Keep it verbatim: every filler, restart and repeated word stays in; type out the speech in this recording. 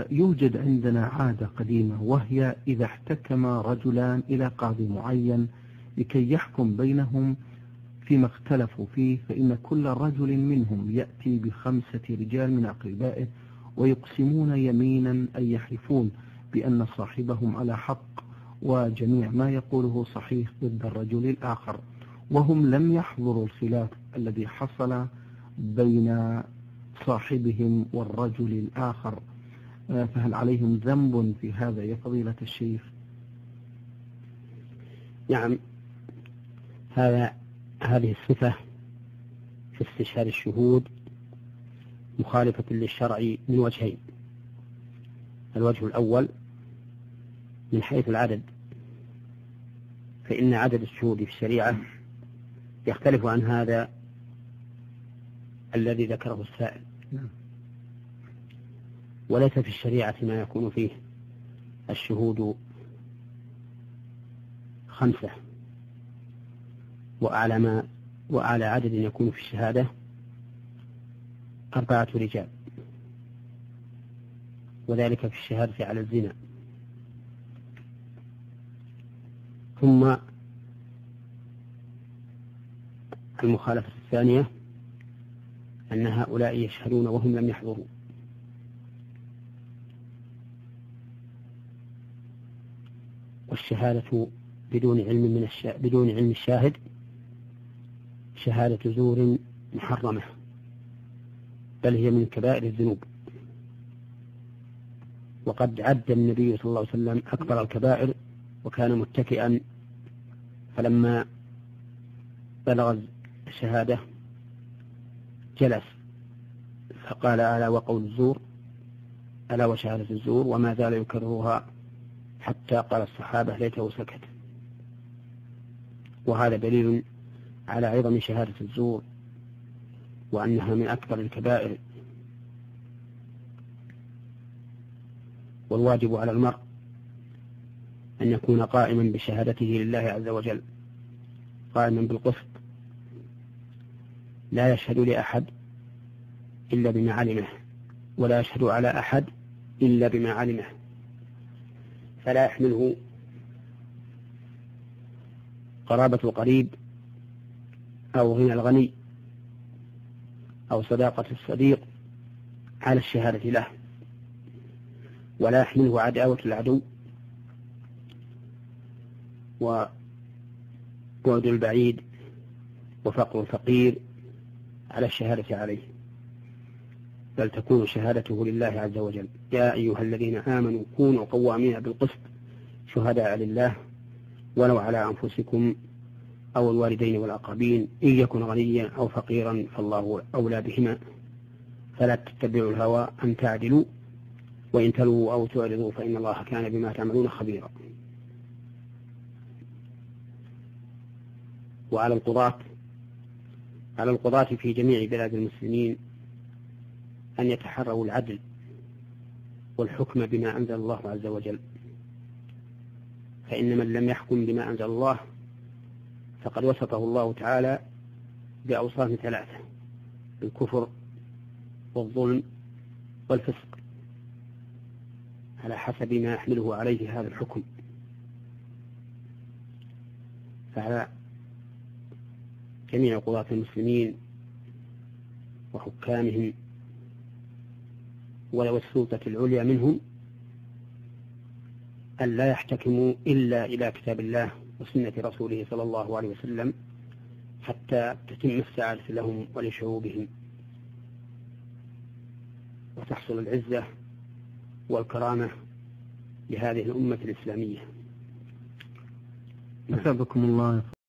يوجد عندنا عادة قديمة، وهي إذا احتكم رجلان إلى قاضي معين لكي يحكم بينهم فيما اختلفوا فيه، فإن كل رجل منهم يأتي بخمسة رجال من أقربائه ويقسمون يمينا أي يحلفون بأن صاحبهم على حق وجميع ما يقوله صحيح ضد الرجل الآخر، وهم لم يحضروا الخلاف الذي حصل بين صاحبهم والرجل الآخر، فهل عليهم ذنب في هذا يا فضيلة الشيخ؟ نعم، هذا هذه الصفة في استشهاد الشهود مخالفة للشرع من وجهين. الوجه الأول من حيث العدد، فإن عدد الشهود في الشريعة يختلف عن هذا الذي ذكره السائل، وليس في الشريعة ما يكون فيه الشهود خمسة، وأعلى ما وأعلى عدد يكون في الشهادة أربعة رجال، وذلك في الشهادة على الزنا. ثم المخالفة الثانية أن هؤلاء يشهدون وهم لم يحضروا، والشهادة بدون علم من الشا... بدون علم الشاهد شهادة زور محرمة، بل هي من كبائر الذنوب. وقد عد النبي صلى الله عليه وسلم أكبر الكبائر وكان متكئا، فلما بلغ الشهادة جلس فقال: ألا وقول الزور، ألا وشهادة الزور، وما زال يكررها حتى قال الصحابة: ليته سكت. وهذا دليل على عظم شهادة الزور وأنها من أكبر الكبائر. والواجب على المرء أن يكون قائما بشهادته لله عز وجل، قائما بالقسط، لا يشهد لأحد إلا بما علمه، ولا يشهد على أحد إلا بما علمه، فلا يحمله قرابة القريب أو غنى الغني أو صداقة الصديق على الشهادة له، ولا يحمله عداوة العدو وبعد البعيد وفقر الفقير على الشهادة عليه، بل تكون شهادته لله عز وجل. يا أيها الذين آمنوا كونوا قوامين بالقسط شهداء لله ولو على أنفسكم أو الوالدين والأقربين إن يكن غنيا أو فقيرا فالله أولى بهما فلا تتبعوا الهوى أن تعدلوا وإن تلووا أو تعرضوا فإن الله كان بما تعملون خبيرا. وعلى القضاة على القضاة في جميع بلاد المسلمين أن يتحروا العدل والحكم بما أنزل الله عز وجل، فإن من لم يحكم بما أنزل الله فقد وصفه الله تعالى بأوصاف ثلاثة: الكفر والظلم والفسق، على حسب ما يحمله عليه هذا الحكم. فعلى جميع قضاة المسلمين وحكامهم ولو السلطة العليا منهم أن لا يحتكموا إلا إلى كتاب الله وسنة رسوله صلى الله عليه وسلم حتى تتم السعادة لهم ولشعوبهم وتحصل العزة والكرامة لهذه الأمة الإسلامية. أثابكم الله.